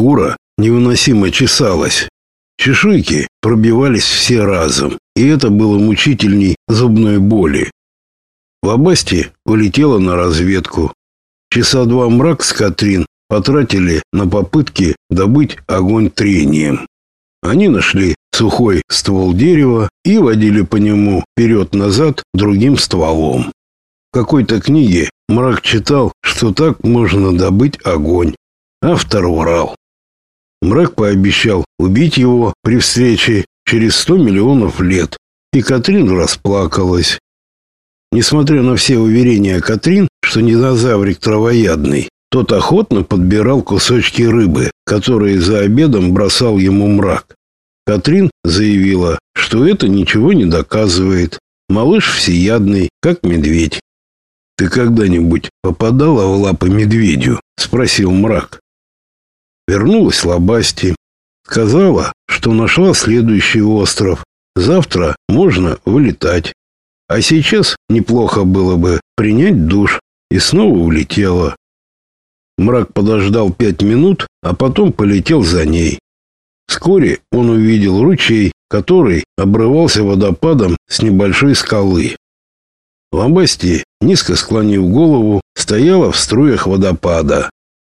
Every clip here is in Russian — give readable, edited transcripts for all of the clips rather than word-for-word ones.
Шкура невыносимо чесалась. Чешуйки пробивались все разом, и это было мучительней зубной боли. Лабасти улетела на разведку. Часа два Мрак с Катрин потратили на попытки добыть огонь трением. Они нашли сухой ствол дерева и водили по нему вперед-назад другим стволом. В какой-то книге Мрак читал, что так можно добыть огонь. Автор врал. Мрак пообещал убить его при встрече через 100 миллионов лет, и Катрин расплакалась. Несмотря на все уверения Катрин, что динозаврик травоядный, тот охотно подбирал кусочки рыбы, которые за обедом бросал ему Мрак. Катрин заявила, что это ничего не доказывает. Малыш всеядный, как медведь. «Ты когда-нибудь попадала в лапы медведю?» — спросил Мрак. Вернулась Лабасти. Сказала, что нашла следующий остров. Завтра можно вылетать. А сейчас неплохо было бы принять душ. И снова улетела. Мрак подождал 5 минут, а потом полетел за ней. Вскоре он увидел ручей, который обрывался водопадом с небольшой скалы. Лабасти, низко склонив голову, стояла в струях водопада.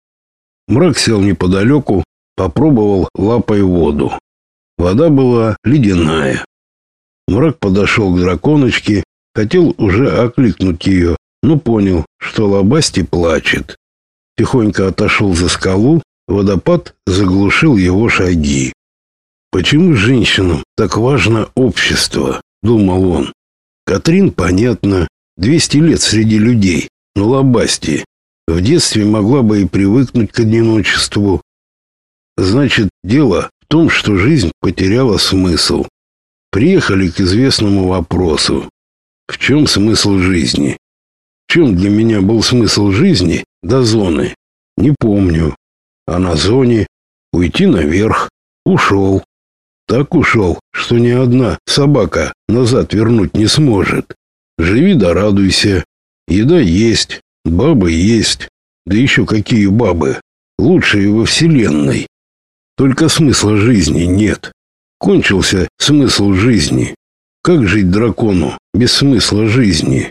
Мрак сел неподалеку, попробовал лапой воду. Вода была ледяная. Мрак подошел к драконочке, хотел уже окликнуть ее, но понял, что Лабасти плачет. Тихонько отошел за скалу, водопад заглушил его шаги. «Почему женщинам так важно общество?» — думал он. Катрин, понятно, 200 лет среди людей, но Лабасти в детстве могла бы и привыкнуть к одиночеству. Значит, дело в том, что жизнь потеряла смысл. Приехали к известному вопросу. В чем смысл жизни? В чем для меня был смысл жизни до зоны? Не помню. А на зоне уйти наверх. Ушел. Так ушел, что ни одна собака назад вернуть не сможет. Живи да радуйся. Еда есть, бабы есть. Да еще какие бабы? Лучшие во вселенной. Только смысла жизни нет. Кончился смысл жизни. Как жить дракону без смысла жизни?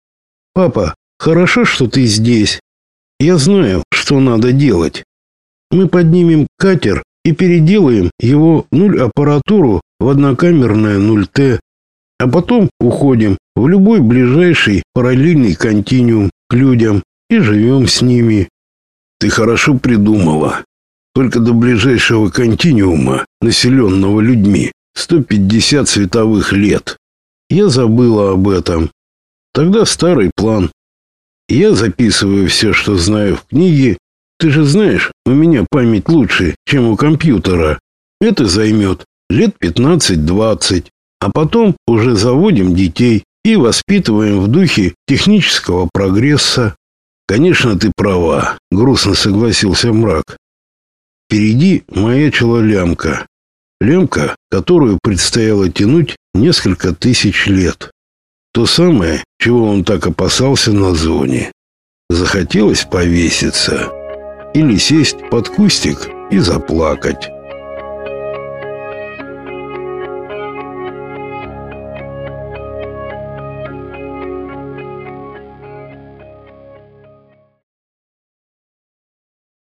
Папа, хорошо, что ты здесь. Я знаю, что надо делать. Мы поднимем катер и переделаем его 0 аппаратуру в однокамерное 0Т, а потом уходим в любой ближайший параллельный континуум к людям и живем с ними. Ты хорошо придумала. Только до ближайшего континуума, населенного людьми, 150 световых лет. Я забыла об этом. Тогда старый план. Я записываю все, что знаю в книге. Ты же знаешь, у меня память лучше, чем у компьютера. Это займет лет 15-20. А потом уже заводим детей и воспитываем в духе технического прогресса. Конечно, ты права, грустно согласился Мрак. Впереди маячила лямка. Лямка, которую предстояло тянуть несколько тысяч лет. То самое, чего он так опасался на зоне. Захотелось повеситься или сесть под кустик и заплакать.